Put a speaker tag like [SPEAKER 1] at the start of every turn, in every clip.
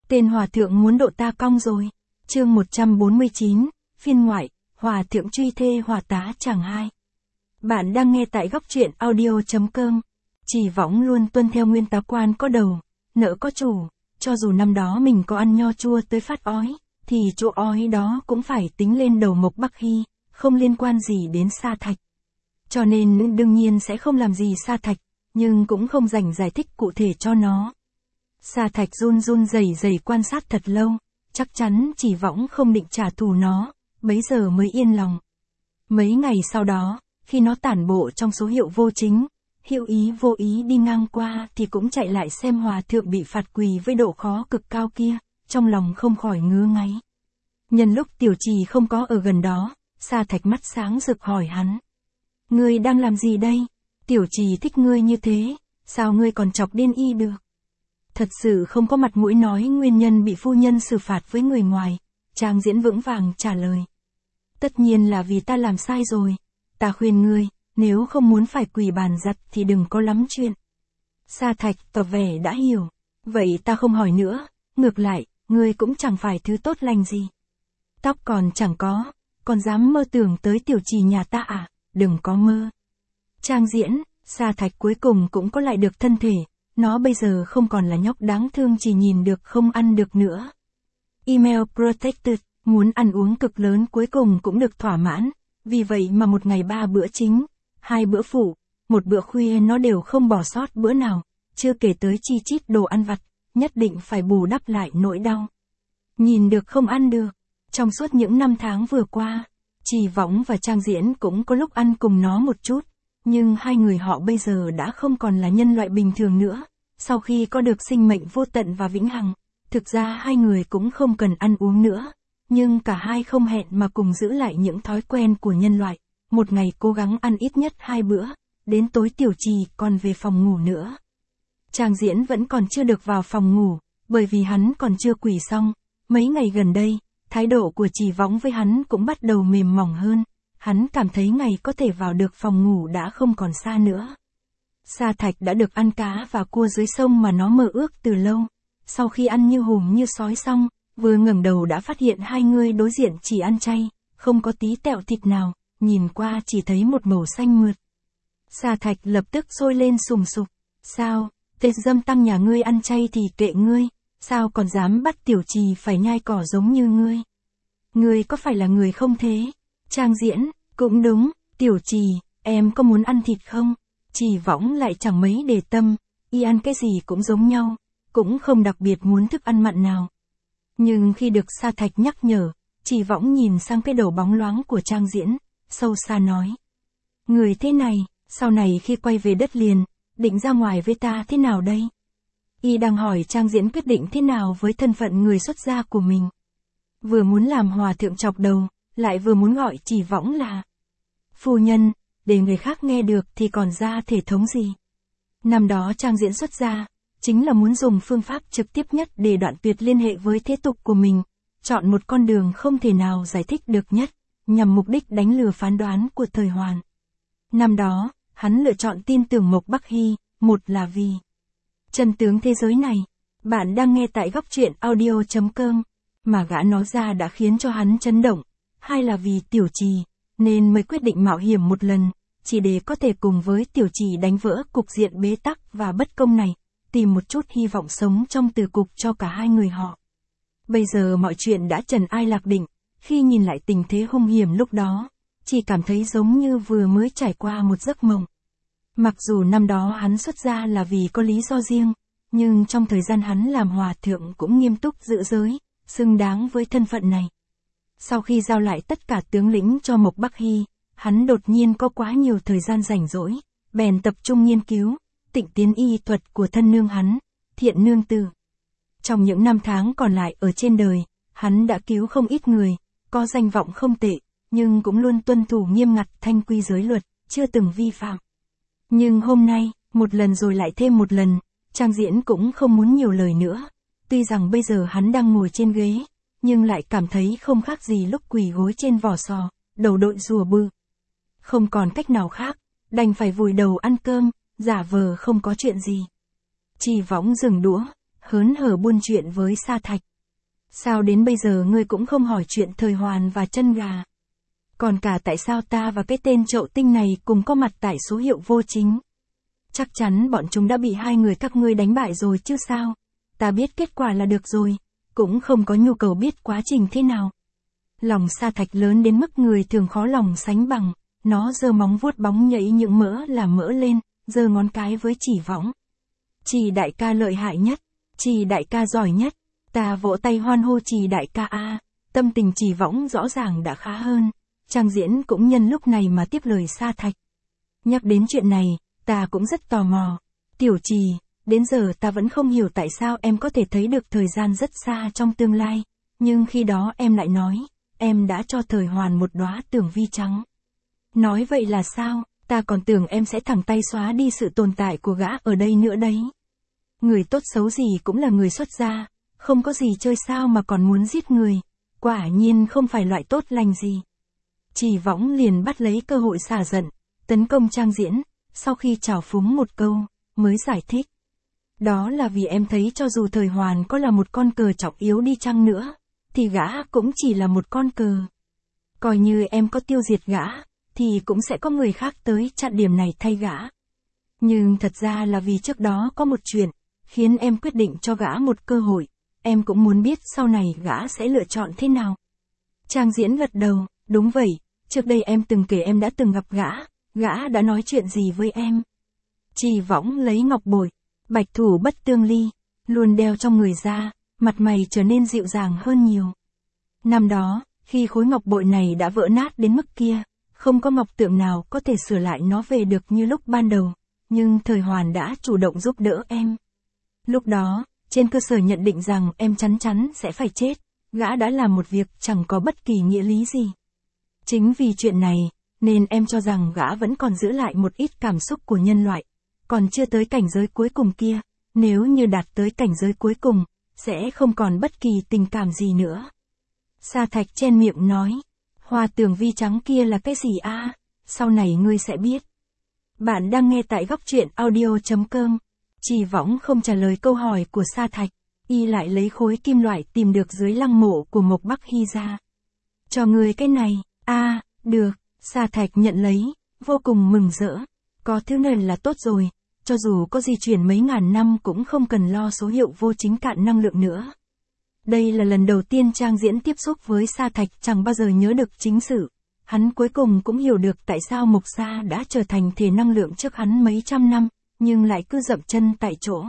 [SPEAKER 1] Tên hòa thượng muốn độ ta cong rồi. Chương 149, phiên ngoại, hòa thượng truy thê hòa tá chẳng hai. Bạn đang nghe tại góc truyện audio.com. Chỉ võng luôn tuân theo nguyên tắc quan có đầu, nợ có chủ, cho dù năm đó mình có ăn nho chua tới phát ói, thì chỗ ói đó cũng phải tính lên đầu Mộc Bắc Hy, không liên quan gì đến Sa Thạch. Cho nên đương nhiên sẽ không làm gì Sa Thạch, nhưng cũng không dành giải thích cụ thể cho nó. Sa Thạch run run rẩy rẩy quan sát thật lâu, chắc chắn Chỉ võng không định trả thù nó, bấy giờ mới yên lòng. Mấy ngày sau đó, khi nó tản bộ trong số hiệu vô chính, hữu ý vô ý đi ngang qua thì cũng chạy lại xem hòa thượng bị phạt quỳ với độ khó cực cao kia, trong lòng không khỏi ngứa ngáy. Nhân lúc Tiểu Trì không có ở gần đó, Sa Thạch mắt sáng rực hỏi hắn. Ngươi đang làm gì đây? Tiểu Trì thích ngươi như thế, sao ngươi còn chọc điên y được? Thật sự không có mặt mũi nói nguyên nhân bị phu nhân xử phạt với người ngoài, Trang Diễn vững vàng trả lời. Tất nhiên là vì ta làm sai rồi, ta khuyên ngươi, nếu không muốn phải quỳ bàn giặt thì đừng có lắm chuyện. Sa Thạch tỏ vẻ đã hiểu, vậy ta không hỏi nữa, ngược lại, ngươi cũng chẳng phải thứ tốt lành gì. Tóc còn chẳng có, còn dám mơ tưởng tới Tiểu Trì nhà ta à, đừng có mơ. Trang Diễn, Sa Thạch cuối cùng cũng có lại được thân thể, nó bây giờ không còn là nhóc đáng thương chỉ nhìn được không ăn được nữa. Email protected, muốn ăn uống cực lớn cuối cùng cũng được thỏa mãn, vì vậy mà một ngày 3 bữa chính, 2 bữa phụ, 1 bữa khuya nó đều không bỏ sót bữa nào, chưa kể tới chi chít đồ ăn vặt, nhất định phải bù đắp lại nỗi đau. Nhìn được không ăn được, trong suốt những năm tháng vừa qua, Chỉ võng và Trang Diễn cũng có lúc ăn cùng nó một chút, nhưng hai người họ bây giờ đã không còn là nhân loại bình thường nữa, sau khi có được sinh mệnh vô tận và vĩnh hằng, thực ra hai người cũng không cần ăn uống nữa, nhưng cả hai không hẹn mà cùng giữ lại những thói quen của nhân loại, một ngày cố gắng ăn ít nhất 2 bữa, đến tối Tiểu Trì còn về phòng ngủ nữa. Trang Diễn vẫn còn chưa được vào phòng ngủ, bởi vì hắn còn chưa quỳ xong, mấy ngày gần đây, thái độ của Chỉ võng với hắn cũng bắt đầu mềm mỏng hơn, hắn cảm thấy ngày có thể vào được phòng ngủ đã không còn xa nữa. Sa Thạch đã được ăn cá và cua dưới sông mà nó mơ ước từ lâu, sau khi ăn như hùm như sói xong, vừa ngẩng đầu đã phát hiện hai người đối diện chỉ ăn chay, không có tí tẹo thịt nào, nhìn qua chỉ thấy một màu xanh mượt. Sa Thạch lập tức sôi lên sùng sục, sao, tên dâm tăng nhà ngươi ăn chay thì kệ ngươi, sao còn dám bắt Tiểu Trì phải nhai cỏ giống như ngươi? Ngươi có phải là người không thế? Trang Diễn, cũng đúng, Tiểu Trì, em có muốn ăn thịt không? Chỉ võng lại chẳng mấy để tâm, y ăn cái gì cũng giống nhau, cũng không đặc biệt muốn thức ăn mặn nào. Nhưng khi được Sa Thạch nhắc nhở, Chỉ võng nhìn sang cái đầu bóng loáng của Trang Diễn, sâu xa nói. Người thế này, sau này khi quay về đất liền, định ra ngoài với ta thế nào đây? Y đang hỏi Trang Diễn quyết định thế nào với thân phận người xuất gia của mình. Vừa muốn làm hòa thượng chọc đầu, lại vừa muốn gọi Chỉ võng là phu nhân, để người khác nghe được thì còn ra thể thống gì. Năm đó Trang Diễn xuất gia, chính là muốn dùng phương pháp trực tiếp nhất để đoạn tuyệt liên hệ với thế tục của mình, chọn một con đường không thể nào giải thích được nhất, nhằm mục đích đánh lừa phán đoán của thời Hoàn. Năm đó, hắn lựa chọn tin tưởng Mộc Bắc Hy, một là vì chân tướng thế giới này, bạn đang nghe tại góc truyện audio.com, mà gã nó ra đã khiến cho hắn chấn động, hai là vì Tiểu Trì, nên mới quyết định mạo hiểm một lần, chỉ để có thể cùng với Tiểu Trì đánh vỡ cục diện bế tắc và bất công này, tìm một chút hy vọng sống trong từ cục cho cả hai người họ. Bây giờ mọi chuyện đã trần ai lạc định, khi nhìn lại tình thế hung hiểm lúc đó, chỉ cảm thấy giống như vừa mới trải qua một giấc mộng. Mặc dù năm đó hắn xuất gia là vì có lý do riêng, nhưng trong thời gian hắn làm hòa thượng cũng nghiêm túc giữ giới, xứng đáng với thân phận này. Sau khi giao lại tất cả tướng lĩnh cho Mộc Bắc Hy, hắn đột nhiên có quá nhiều thời gian rảnh rỗi, bèn tập trung nghiên cứu, tịnh tiến y thuật của thân nương hắn, Thiện Nương Tử. Trong những năm tháng còn lại ở trên đời, hắn đã cứu không ít người, có danh vọng không tệ, nhưng cũng luôn tuân thủ nghiêm ngặt thanh quy giới luật, chưa từng vi phạm. Nhưng hôm nay, một lần rồi lại thêm một lần, Trang Diễn cũng không muốn nhiều lời nữa. Tuy rằng bây giờ hắn đang ngồi trên ghế, nhưng lại cảm thấy không khác gì lúc quỳ gối trên vỏ sò, đầu đội rùa bự. Không còn cách nào khác, đành phải vùi đầu ăn cơm, giả vờ không có chuyện gì. Chỉ võng dừng đũa, hớn hở buôn chuyện với Sa Thạch. Sao đến bây giờ ngươi cũng không hỏi chuyện Thời Hoàn và Chân Gà? Còn cả tại sao ta và cái tên Chậu Tinh này cùng có mặt tại số hiệu vô chính? Chắc chắn bọn chúng đã bị hai người các ngươi đánh bại rồi chứ sao? Ta biết kết quả là được rồi, cũng không có nhu cầu biết quá trình thế nào. Lòng Sa Thạch lớn đến mức người thường khó lòng sánh bằng, nó giơ móng vuốt bóng nhảy những mỡ là mỡ lên, giơ ngón cái với Chỉ Võng. Chỉ đại ca lợi hại nhất, Chỉ đại ca giỏi nhất, ta vỗ tay hoan hô Chỉ đại ca a. Tâm tình Chỉ Võng rõ ràng đã khá hơn, Trang Diễn cũng nhân lúc này mà tiếp lời Sa Thạch. Nhắc đến chuyện này, ta cũng rất tò mò. Tiểu Trì, đến giờ ta vẫn không hiểu tại sao em có thể thấy được thời gian rất xa trong tương lai, nhưng khi đó em lại nói, em đã cho Thời Hoàn một đóa tưởng vi trắng. Nói vậy là sao, ta còn tưởng em sẽ thẳng tay xóa đi sự tồn tại của gã ở đây nữa đấy. Người tốt xấu gì cũng là người xuất gia, không có gì chơi sao mà còn muốn giết người, quả nhiên không phải loại tốt lành gì. Chỉ Võng liền bắt lấy cơ hội xả giận, tấn công Trang Diễn, sau khi trào phúng một câu, mới giải thích. Đó là vì em thấy cho dù Thời Hoàn có là một con cờ trọng yếu đi chăng nữa, thì gã cũng chỉ là một con cờ. Coi như em có tiêu diệt gã, thì cũng sẽ có người khác tới chặn điểm này thay gã. Nhưng thật ra là vì trước đó có một chuyện, khiến em quyết định cho gã một cơ hội, em cũng muốn biết sau này gã sẽ lựa chọn thế nào. Trang Diễn gật đầu, đúng vậy, trước đây em từng kể em đã từng gặp gã đã nói chuyện gì với em. Chỉ Võng lấy ngọc bội, bạch thủ bất tương ly, luôn đeo trong người ra, mặt mày trở nên dịu dàng hơn nhiều. Năm đó, khi khối ngọc bội này đã vỡ nát đến mức kia, không có ngọc tượng nào có thể sửa lại nó về được như lúc ban đầu, nhưng Thời Hoàn đã chủ động giúp đỡ em. Lúc đó, trên cơ sở nhận định rằng em chắn chắn sẽ phải chết, gã đã làm một việc chẳng có bất kỳ nghĩa lý gì. Chính vì chuyện này, nên em cho rằng gã vẫn còn giữ lại một ít cảm xúc của nhân loại, còn chưa tới cảnh giới cuối cùng kia, nếu như đạt tới cảnh giới cuối cùng, sẽ không còn bất kỳ tình cảm gì nữa. Sa Thạch chen miệng nói, hoa tường vi trắng kia là cái gì a? Sau này ngươi sẽ biết. Bạn đang nghe tại góc truyện audio.com. Chỉ Võng không trả lời câu hỏi của Sa Thạch, y lại lấy khối kim loại tìm được dưới lăng mộ của Mộc Bắc Hy ra. Cho ngươi cái này, được, Sa Thạch nhận lấy, vô cùng mừng rỡ. Có thứ này là tốt rồi, cho dù có di chuyển mấy ngàn năm cũng không cần lo số hiệu vô chính cạn năng lượng nữa. Đây là lần đầu tiên Trang Diễn tiếp xúc với Sa Thạch chẳng bao giờ nhớ được chính sự. Hắn cuối cùng cũng hiểu được tại sao Mộc Sa đã trở thành thể năng lượng trước hắn mấy trăm năm, nhưng lại cứ dậm chân tại chỗ.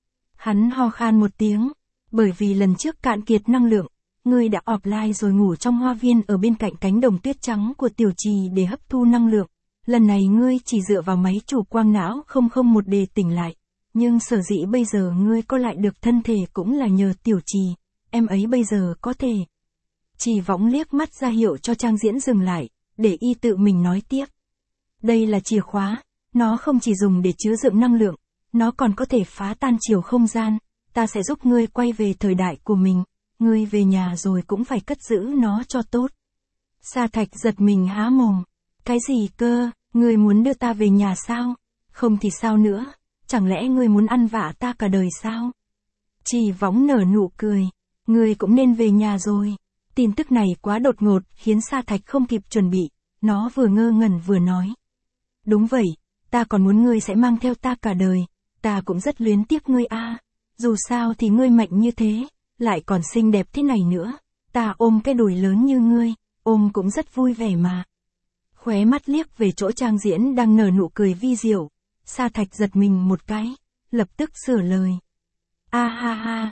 [SPEAKER 1] Hắn ho khan một tiếng, bởi vì lần trước cạn kiệt năng lượng, ngươi đã offline rồi ngủ trong hoa viên ở bên cạnh cánh đồng tuyết trắng của Tiểu Trì để hấp thu năng lượng. Lần này ngươi chỉ dựa vào máy chủ quang não 001 để tỉnh lại, nhưng sở dĩ bây giờ ngươi có lại được thân thể cũng là nhờ Tiểu Trì, em ấy bây giờ có thể. Chỉ Võng liếc mắt ra hiệu cho Trang Diễn dừng lại, để y tự mình nói tiếp. Đây là chìa khóa, nó không chỉ dùng để chứa đựng năng lượng, nó còn có thể phá tan chiều không gian, ta sẽ giúp ngươi quay về thời đại của mình, ngươi về nhà rồi cũng phải cất giữ nó cho tốt. Sa Thạch giật mình há mồm. Cái gì cơ, ngươi muốn đưa ta về nhà sao? Không thì sao nữa, chẳng lẽ ngươi muốn ăn vạ ta cả đời sao? Chỉ Võng nở nụ cười, ngươi cũng nên về nhà rồi. Tin tức này quá đột ngột khiến Sa Thạch không kịp chuẩn bị, nó vừa ngơ ngẩn vừa nói. Đúng vậy, ta còn muốn ngươi sẽ mang theo ta cả đời, ta cũng rất luyến tiếc ngươi a. Dù sao thì ngươi mạnh như thế, lại còn xinh đẹp thế này nữa, ta ôm cái đùi lớn như ngươi, ôm cũng rất vui vẻ mà. Khóe mắt liếc về chỗ Trang Diễn đang nở nụ cười vi diệu, Sa Thạch giật mình một cái, lập tức sửa lời. Ha,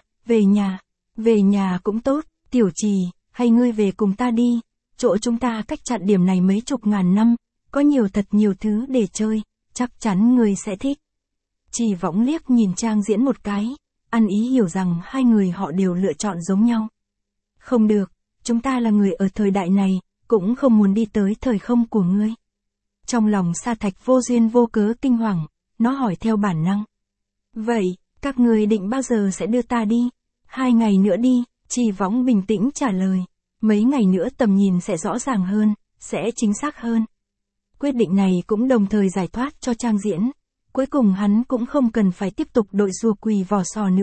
[SPEAKER 1] về nhà cũng tốt, Tiểu Trì, hay ngươi về cùng ta đi, chỗ chúng ta cách chặn điểm này mấy chục ngàn năm, có thật nhiều thứ để chơi, chắc chắn ngươi sẽ thích. Chỉ Võng liếc nhìn Trang Diễn một cái, ăn ý hiểu rằng hai người họ đều lựa chọn giống nhau. Không được, chúng ta là người ở thời đại này, cũng không muốn đi tới thời không của ngươi. Trong lòng Sa Thạch vô duyên vô cớ kinh hoàng, nó hỏi theo bản năng. Vậy, các ngươi định bao giờ sẽ đưa ta đi? 2 ngày nữa đi, Chỉ Võng bình tĩnh trả lời. Mấy ngày nữa tầm nhìn sẽ rõ ràng hơn, sẽ chính xác hơn. Quyết định này cũng đồng thời giải thoát cho Trang Diễn. Cuối cùng hắn cũng không cần phải tiếp tục đội rùa quỳ vò sò nữa,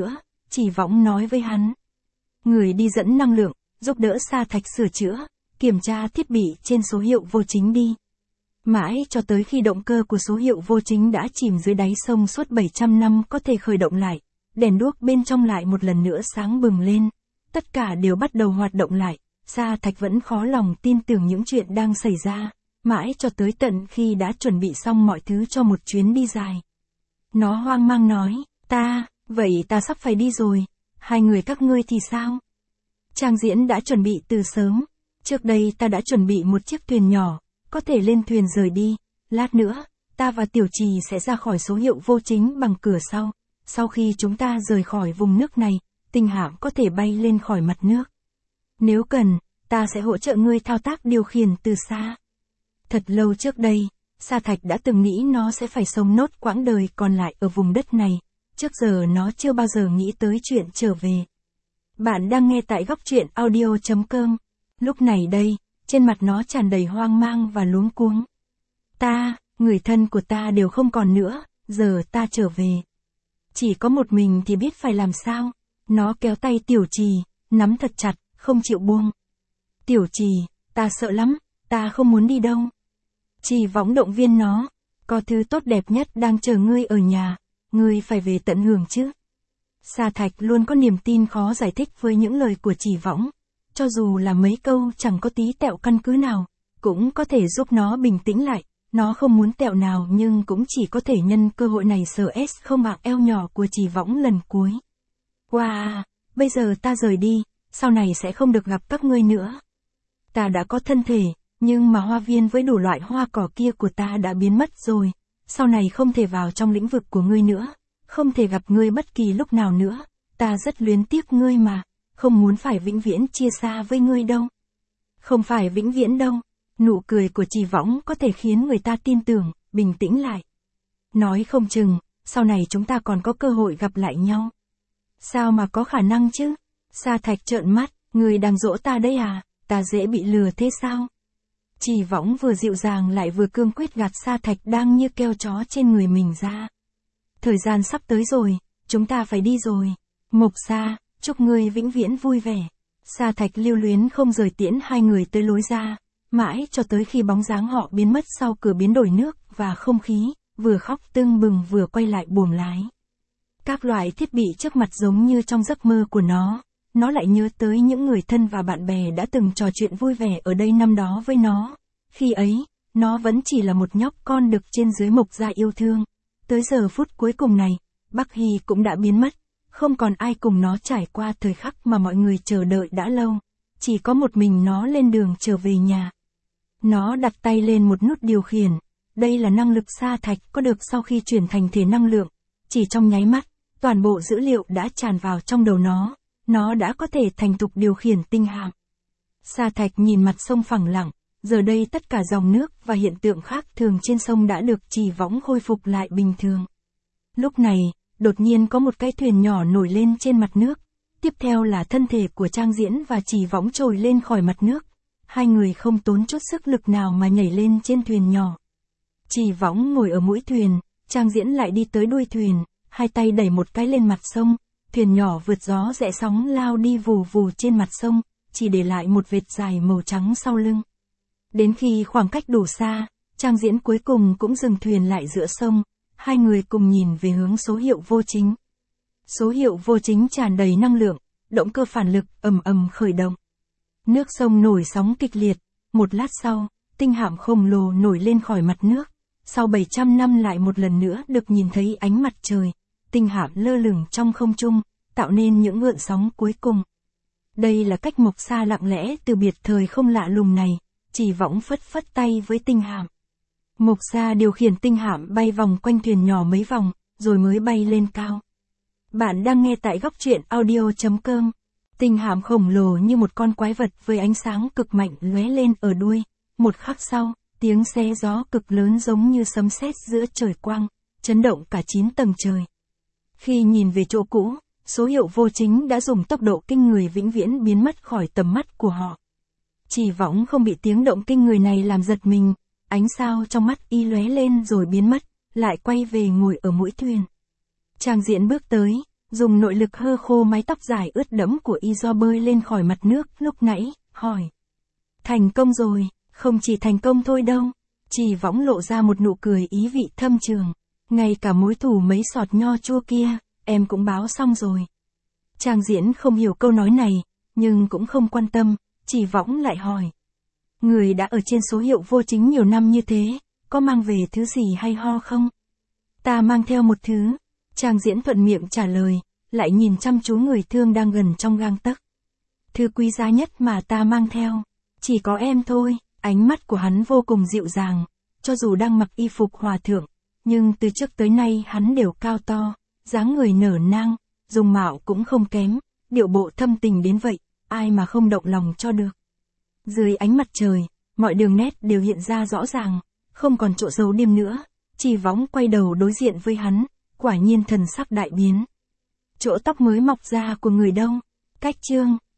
[SPEAKER 1] Chỉ Võng nói với hắn. Người đi dẫn năng lượng, giúp đỡ Sa Thạch sửa chữa, kiểm tra thiết bị trên số hiệu vô chính đi. Mãi cho tới khi động cơ của số hiệu vô chính đã chìm dưới đáy sông suốt 700 năm có thể khởi động lại, đèn đuốc bên trong lại một lần nữa sáng bừng lên, tất cả đều bắt đầu hoạt động lại, Sa Thạch vẫn khó lòng tin tưởng những chuyện đang xảy ra, mãi cho tới tận khi đã chuẩn bị xong mọi thứ cho một chuyến đi dài. Nó hoang mang nói, vậy ta sắp phải đi rồi, hai người các ngươi thì sao? Trang Diễn đã chuẩn bị từ sớm, trước đây ta đã chuẩn bị một chiếc thuyền nhỏ, có thể lên thuyền rời đi, lát nữa, ta và Tiểu Trì sẽ ra khỏi số hiệu vô chính bằng cửa sau. Sau khi chúng ta rời khỏi vùng nước này, tinh hạm có thể bay lên khỏi mặt nước. Nếu cần, ta sẽ hỗ trợ ngươi thao tác điều khiển từ xa. Thật lâu trước đây, Sa Thạch đã từng nghĩ nó sẽ phải sống nốt quãng đời còn lại ở vùng đất này, trước giờ nó chưa bao giờ nghĩ tới chuyện trở về. Bạn đang nghe tại góc truyện audio.com. Lúc này đây, trên mặt nó tràn đầy hoang mang và luống cuống. Người thân của ta đều không còn nữa, giờ ta trở về. Chỉ có một mình thì biết phải làm sao. Nó kéo tay Tiểu Trì, nắm thật chặt, không chịu buông. Tiểu Trì, ta sợ lắm, ta không muốn đi đâu. Chỉ Võng động viên nó, có thứ tốt đẹp nhất đang chờ ngươi ở nhà, ngươi phải về tận hưởng chứ. Sa Thạch luôn có niềm tin khó giải thích với những lời của Chỉ Võng, cho dù là mấy câu chẳng có tí tẹo căn cứ nào, cũng có thể giúp nó bình tĩnh lại. Nó không muốn tẹo nào nhưng cũng chỉ có thể nhân cơ hội này sờ không bạc eo nhỏ của Chỉ Võng lần cuối. Bây giờ ta rời đi, sau này sẽ không được gặp các ngươi nữa. Ta đã có thân thể, nhưng mà hoa viên với đủ loại hoa cỏ kia của ta đã biến mất rồi, sau này không thể vào trong lĩnh vực của ngươi nữa, không thể gặp ngươi bất kỳ lúc nào nữa, ta rất luyến tiếc ngươi mà, không muốn phải vĩnh viễn chia xa với ngươi đâu. Không phải vĩnh viễn đâu. Nụ cười của Chỉ Võng có thể khiến người ta tin tưởng, bình tĩnh lại. Nói không chừng, sau này chúng ta còn có cơ hội gặp lại nhau. Sao mà có khả năng chứ? Sa Thạch trợn mắt, người đang dỗ ta đấy à, ta dễ bị lừa thế sao? Chỉ Võng vừa dịu dàng lại vừa cương quyết gạt Sa Thạch đang như keo chó trên người mình ra. Thời gian sắp tới rồi, chúng ta phải đi rồi. Mộc Sa, chúc ngươi vĩnh viễn vui vẻ. Sa Thạch lưu luyến không rời tiễn hai người tới lối ra. Mãi cho tới khi bóng dáng họ biến mất sau cửa biến đổi nước và không khí, vừa khóc tưng bừng vừa quay lại buồng lái. Các loại thiết bị trước mặt giống như trong giấc mơ của nó lại nhớ tới những người thân và bạn bè đã từng trò chuyện vui vẻ ở đây năm đó với nó. Khi ấy, nó vẫn chỉ là một nhóc con được trên dưới Mộc Gia yêu thương. Tới giờ phút cuối cùng này, Bắc Hy cũng đã biến mất, không còn ai cùng nó trải qua thời khắc mà mọi người chờ đợi đã lâu. Chỉ có một mình nó lên đường trở về nhà. Nó đặt tay lên một nút điều khiển, đây là năng lực Sa Thạch có được sau khi chuyển thành thể năng lượng. Chỉ trong nháy mắt, toàn bộ dữ liệu đã tràn vào trong đầu nó đã có thể thành thục điều khiển tinh hạm. Sa Thạch nhìn mặt sông phẳng lặng, giờ đây tất cả dòng nước và hiện tượng khác thường trên sông đã được Chỉ Võng khôi phục lại bình thường. Lúc này, đột nhiên có một cái thuyền nhỏ nổi lên trên mặt nước, tiếp theo là thân thể của Trang Diễn và Chỉ Võng trồi lên khỏi mặt nước. Hai người không tốn chút sức lực nào mà nhảy lên trên thuyền nhỏ. Chỉ Võng ngồi ở mũi thuyền, Trang Diễn lại đi tới đuôi thuyền, hai tay đẩy một cái lên mặt sông, thuyền nhỏ vượt gió rẽ sóng lao đi vù vù trên mặt sông, chỉ để lại một vệt dài màu trắng sau lưng. Đến khi khoảng cách đủ xa, Trang Diễn cuối cùng cũng dừng thuyền lại giữa sông, hai người cùng nhìn về hướng số hiệu vô chính. Số hiệu vô chính tràn đầy năng lượng, động cơ phản lực ầm ầm khởi động. Nước sông nổi sóng kịch liệt, một lát sau, tinh hạm khổng lồ nổi lên khỏi mặt nước. Sau 700 năm lại một lần nữa được nhìn thấy ánh mặt trời, tinh hạm lơ lửng trong không trung, tạo nên những gợn sóng cuối cùng. Đây là cách Mộc Sa lặng lẽ từ biệt thời không lạ lùng này, Chỉ Võng phất phất tay với tinh hạm. Mộc Sa điều khiển tinh hạm bay vòng quanh thuyền nhỏ mấy vòng, rồi mới bay lên cao. Bạn đang nghe tại góc truyện audio.com. Tinh hạm khổng lồ như một con quái vật với ánh sáng cực mạnh lóe lên ở đuôi. Một khắc sau, tiếng xé gió cực lớn giống như sấm sét giữa trời quang, chấn động cả 9 tầng trời. Khi nhìn về chỗ cũ, số hiệu vô chính đã dùng tốc độ kinh người vĩnh viễn biến mất khỏi tầm mắt của họ. Chỉ Võng không bị tiếng động kinh người này làm giật mình, ánh sao trong mắt y lóe lên rồi biến mất, lại quay về ngồi ở mũi thuyền. Trang Diễn bước tới, dùng nội lực hơ khô mái tóc dài ướt đẫm của y do bơi lên khỏi mặt nước lúc nãy, hỏi. Thành công rồi, không chỉ thành công thôi đâu. Trì Võng lộ ra một nụ cười ý vị thâm trường. Ngay cả mối thù mấy sọt nho chua kia, em cũng báo xong rồi. Trang Diễn không hiểu câu nói này, nhưng cũng không quan tâm, Trì Võng lại hỏi. Người đã ở trên số hiệu vô chính nhiều năm như thế, có mang về thứ gì hay ho không? Ta mang theo một thứ. Trang Diễn thuận miệng trả lời, lại nhìn chăm chú người thương đang gần trong gang tấc. Thứ quý giá nhất mà ta mang theo, chỉ có em thôi. Ánh mắt của hắn vô cùng dịu dàng, cho dù đang mặc y phục hòa thượng, nhưng từ trước tới nay hắn đều cao to, dáng người nở nang, dung mạo cũng không kém, điệu bộ thâm tình đến vậy, ai mà không động lòng cho được. Dưới ánh mặt trời, mọi đường nét đều hiện ra rõ ràng, không còn chỗ giấu điềm nữa. Trì Võng quay đầu đối diện với hắn, quả nhiên thần sắc đại biến. Chỗ tóc mới mọc ra của người đâu? Cách Chương